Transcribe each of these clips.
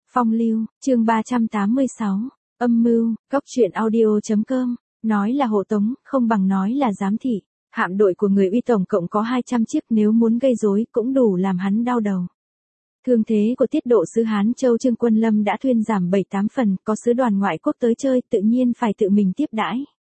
Phong lưu, chương 386, âm mưu, cóc truyện audio.com, nói là hộ tống, không bằng nói là giám thị. Hạm đội của người Uy tổng cộng có 200 chiếc, nếu muốn gây rối cũng đủ làm hắn đau đầu. Thương thế của tiết độ sứ Hán Châu Trương Quân Lâm đã thuyên giảm 7-8 phần, có sứ đoàn ngoại quốc tới chơi tự nhiên phải tự mình tiếp đãi.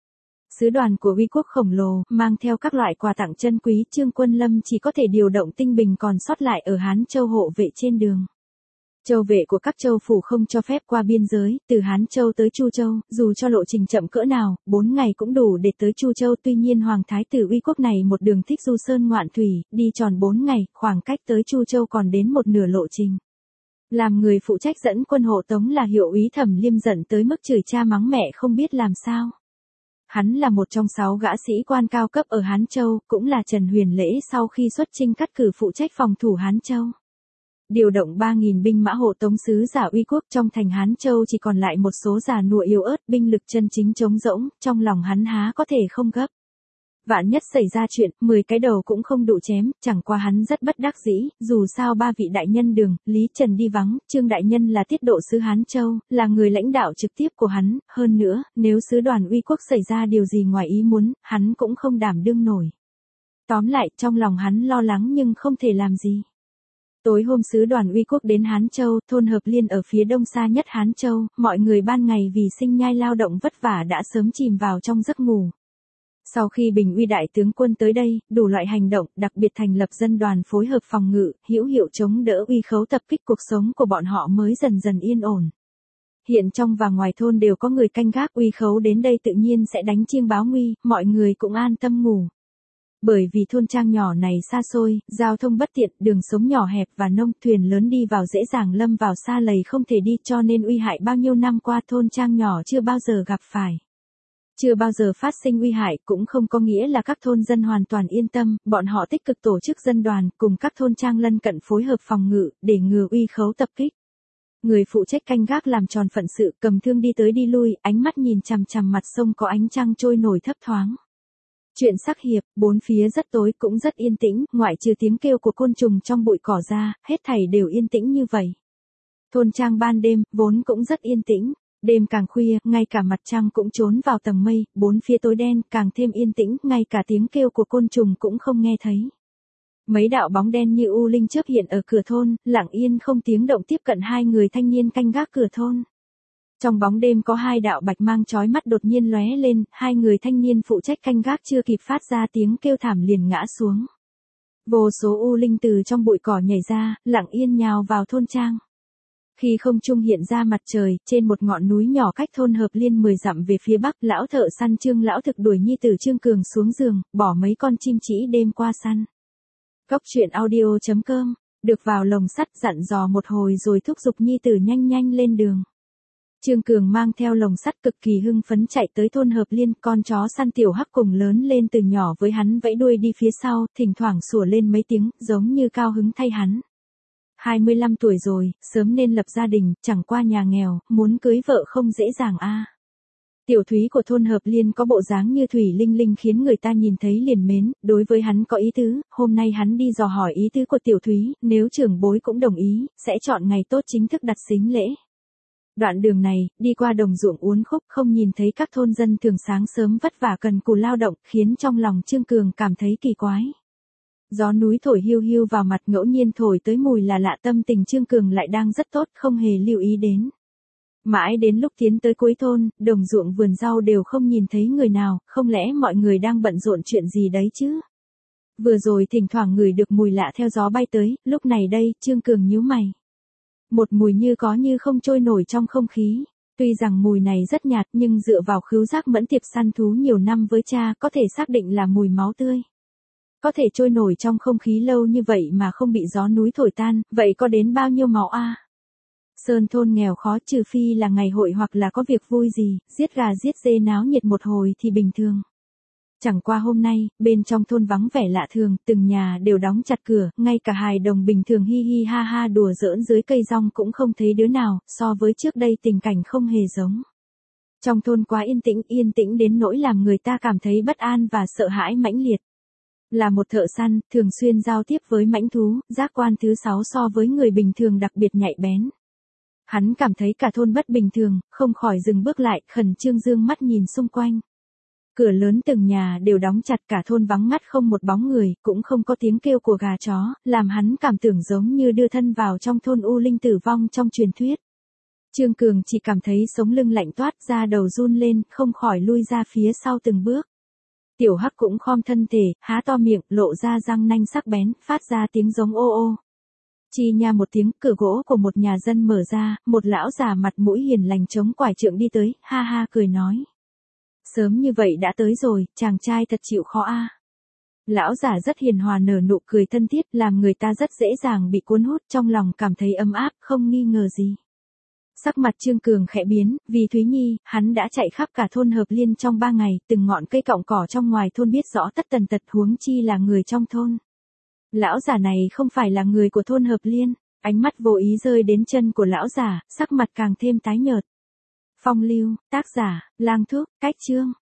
Sứ đoàn của Uy quốc khổng lồ, mang theo các loại quà tặng chân quý, Trương Quân Lâm chỉ có thể điều động tinh binh còn sót lại ở Hán Châu hộ vệ trên đường. Châu vệ của các châu phủ không cho phép qua biên giới, từ Hán Châu tới Chu Châu, dù cho lộ trình chậm cỡ nào, 4 ngày cũng đủ để tới Chu Châu. Tuy nhiên Hoàng Thái tử Uy quốc này một đường thích du sơn ngoạn thủy, đi tròn 4 ngày, khoảng cách tới Chu Châu còn đến một nửa lộ trình. Làm người phụ trách dẫn quân hộ tống là Hiệu úy Thẩm Liêm giận tới mức chửi cha mắng mẹ không biết làm sao. Hắn là một trong 6 gã sĩ quan cao cấp ở Hán Châu, cũng là Trần Huyền Lễ sau khi xuất chinh cắt cử phụ trách phòng thủ Hán Châu. Điều động 3.000 binh mã hộ tống sứ giả Uy quốc, trong thành Hán Châu chỉ còn lại một số già nua yếu ớt, binh lực chân chính trống rỗng, trong lòng hắn há có thể không gấp. Vạn nhất xảy ra chuyện, 10 cái đầu cũng không đủ chém, chẳng qua hắn rất bất đắc dĩ, dù sao 3 vị đại nhân Đường, Lý Trần đi vắng, Trương đại nhân là tiết độ sứ Hán Châu, là người lãnh đạo trực tiếp của hắn, hơn nữa, nếu sứ đoàn Uy quốc xảy ra điều gì ngoài ý muốn, hắn cũng không đảm đương nổi. Tóm lại, trong lòng hắn lo lắng nhưng không thể làm gì. Tối hôm sứ đoàn Uy quốc đến Hán Châu, thôn Hợp Liên ở phía đông xa nhất Hán Châu, mọi người ban ngày vì sinh nhai lao động vất vả đã sớm chìm vào trong giấc ngủ. Sau khi Bình Uy đại tướng quân tới đây, đủ loại hành động, đặc biệt thành lập dân đoàn phối hợp phòng ngự, hữu hiệu chống đỡ Uy khấu tập kích, cuộc sống của bọn họ mới dần dần yên ổn. Hiện trong và ngoài thôn đều có người canh gác, Uy khấu đến đây tự nhiên sẽ đánh chiêng báo nguy, mọi người cũng an tâm ngủ. Bởi vì thôn trang nhỏ này xa xôi, giao thông bất tiện, đường sống nhỏ hẹp và nông thuyền lớn đi vào dễ dàng lâm vào sa lầy không thể đi, cho nên uy hại bao nhiêu năm qua thôn trang nhỏ chưa bao giờ gặp phải. Chưa bao giờ phát sinh uy hại cũng không có nghĩa là các thôn dân hoàn toàn yên tâm, bọn họ tích cực tổ chức dân đoàn cùng các thôn trang lân cận phối hợp phòng ngự để ngừa uy khấu tập kích. Người phụ trách canh gác làm tròn phận sự, cầm thương đi tới đi lui, ánh mắt nhìn chằm chằm mặt sông có ánh trăng trôi nổi thấp thoáng. Chuyện sắc hiệp, bốn phía rất tối cũng rất yên tĩnh, ngoại trừ tiếng kêu của côn trùng trong bụi cỏ ra, hết thảy đều yên tĩnh như vậy. Thôn trang ban đêm, vốn cũng rất yên tĩnh, đêm càng khuya, ngay cả mặt trăng cũng trốn vào tầng mây, bốn phía tối đen, càng thêm yên tĩnh, ngay cả tiếng kêu của côn trùng cũng không nghe thấy. Mấy đạo bóng đen như u linh chớp hiện ở cửa thôn, lặng yên không tiếng động tiếp cận hai người thanh niên canh gác cửa thôn. Trong bóng đêm có hai đạo bạch mang chói mắt đột nhiên lóe lên, hai người thanh niên phụ trách canh gác chưa kịp phát ra tiếng kêu thảm liền ngã xuống. Vô số u linh từ trong bụi cỏ nhảy ra, lặng yên nhào vào thôn trang. Khi không trung hiện ra mặt trời, trên một ngọn núi nhỏ cách thôn Hợp Liên 10 dặm về phía bắc, lão thợ săn Trương lão thực đuổi nhi tử Trương Cường xuống giường, bỏ mấy con chim trĩ đêm qua săn. Cóc truyện audio.com, được vào lồng sắt dặn dò một hồi rồi thúc giục nhi tử nhanh nhanh lên đường. Trương Cường mang theo lồng sắt cực kỳ hưng phấn chạy tới thôn Hợp Liên, con chó săn tiểu hắc cùng lớn lên từ nhỏ với hắn vẫy đuôi đi phía sau, thỉnh thoảng sủa lên mấy tiếng, giống như cao hứng thay hắn. 25 tuổi rồi, sớm nên lập gia đình, chẳng qua nhà nghèo, muốn cưới vợ không dễ dàng a. Tiểu Thúy của thôn Hợp Liên có bộ dáng như thủy linh linh khiến người ta nhìn thấy liền mến, đối với hắn có ý tứ, hôm nay hắn đi dò hỏi ý tứ của Tiểu Thúy, nếu trưởng bối cũng đồng ý, sẽ chọn ngày tốt chính thức đặt sính lễ. Đoạn đường này, đi qua đồng ruộng uốn khúc không nhìn thấy các thôn dân thường sáng sớm vất vả cần cù lao động, khiến trong lòng Trương Cường cảm thấy kỳ quái. Gió núi thổi hiu hiu vào mặt ngẫu nhiên thổi tới mùi là lạ, tâm tình Trương Cường lại đang rất tốt, không hề lưu ý đến. Mãi đến lúc tiến tới cuối thôn, đồng ruộng vườn rau đều không nhìn thấy người nào, không lẽ mọi người đang bận rộn chuyện gì đấy chứ? Vừa rồi thỉnh thoảng ngửi được mùi lạ theo gió bay tới, lúc này đây, Trương Cường nhíu mày. Một mùi như có như không trôi nổi trong không khí. Tuy rằng mùi này rất nhạt nhưng dựa vào khứu giác mẫn tiệp săn thú nhiều năm với cha có thể xác định là mùi máu tươi. Có thể trôi nổi trong không khí lâu như vậy mà không bị gió núi thổi tan, vậy có đến bao nhiêu máu a? Sơn thôn nghèo khó, trừ phi là ngày hội hoặc là có việc vui gì, giết gà giết dê náo nhiệt một hồi thì bình thường. Chẳng qua hôm nay, bên trong thôn vắng vẻ lạ thường, từng nhà đều đóng chặt cửa, ngay cả hài đồng bình thường hi hi ha ha đùa giỡn dưới cây rong cũng không thấy đứa nào, so với trước đây tình cảnh không hề giống. Trong thôn quá yên tĩnh đến nỗi làm người ta cảm thấy bất an và sợ hãi mãnh liệt. Là một thợ săn, thường xuyên giao tiếp với mãnh thú, giác quan thứ 6 so với người bình thường đặc biệt nhạy bén. Hắn cảm thấy cả thôn bất bình thường, không khỏi dừng bước lại, khẩn trương dương mắt nhìn xung quanh. Cửa lớn từng nhà đều đóng chặt, cả thôn vắng ngắt không một bóng người, cũng không có tiếng kêu của gà chó, làm hắn cảm tưởng giống như đưa thân vào trong thôn u linh tử vong trong truyền thuyết. Trương Cường chỉ cảm thấy sống lưng lạnh toát ra, đầu run lên, không khỏi lui ra phía sau từng bước. Tiểu Hắc cũng khom thân thể, há to miệng, lộ ra răng nanh sắc bén, phát ra tiếng giống ô ô. Chi nha một tiếng, cửa gỗ của một nhà dân mở ra, một lão già mặt mũi hiền lành chống quải trượng đi tới, ha ha cười nói. Sớm như vậy đã tới rồi, chàng trai thật chịu khó a. Lão già rất hiền hòa nở nụ cười thân thiết, làm người ta rất dễ dàng bị cuốn hút, trong lòng cảm thấy ấm áp, không nghi ngờ gì. Sắc mặt Trương Cường khẽ biến, vì Thúy Nhi, hắn đã chạy khắp cả thôn Hợp Liên trong 3 ngày, từng ngọn cây cọng cỏ trong ngoài thôn biết rõ tất tần tật, huống chi là người trong thôn. Lão già này không phải là người của thôn Hợp Liên, ánh mắt vô ý rơi đến chân của lão già, sắc mặt càng thêm tái nhợt. Phong lưu, tác giả, Lang Thúc, cách chương.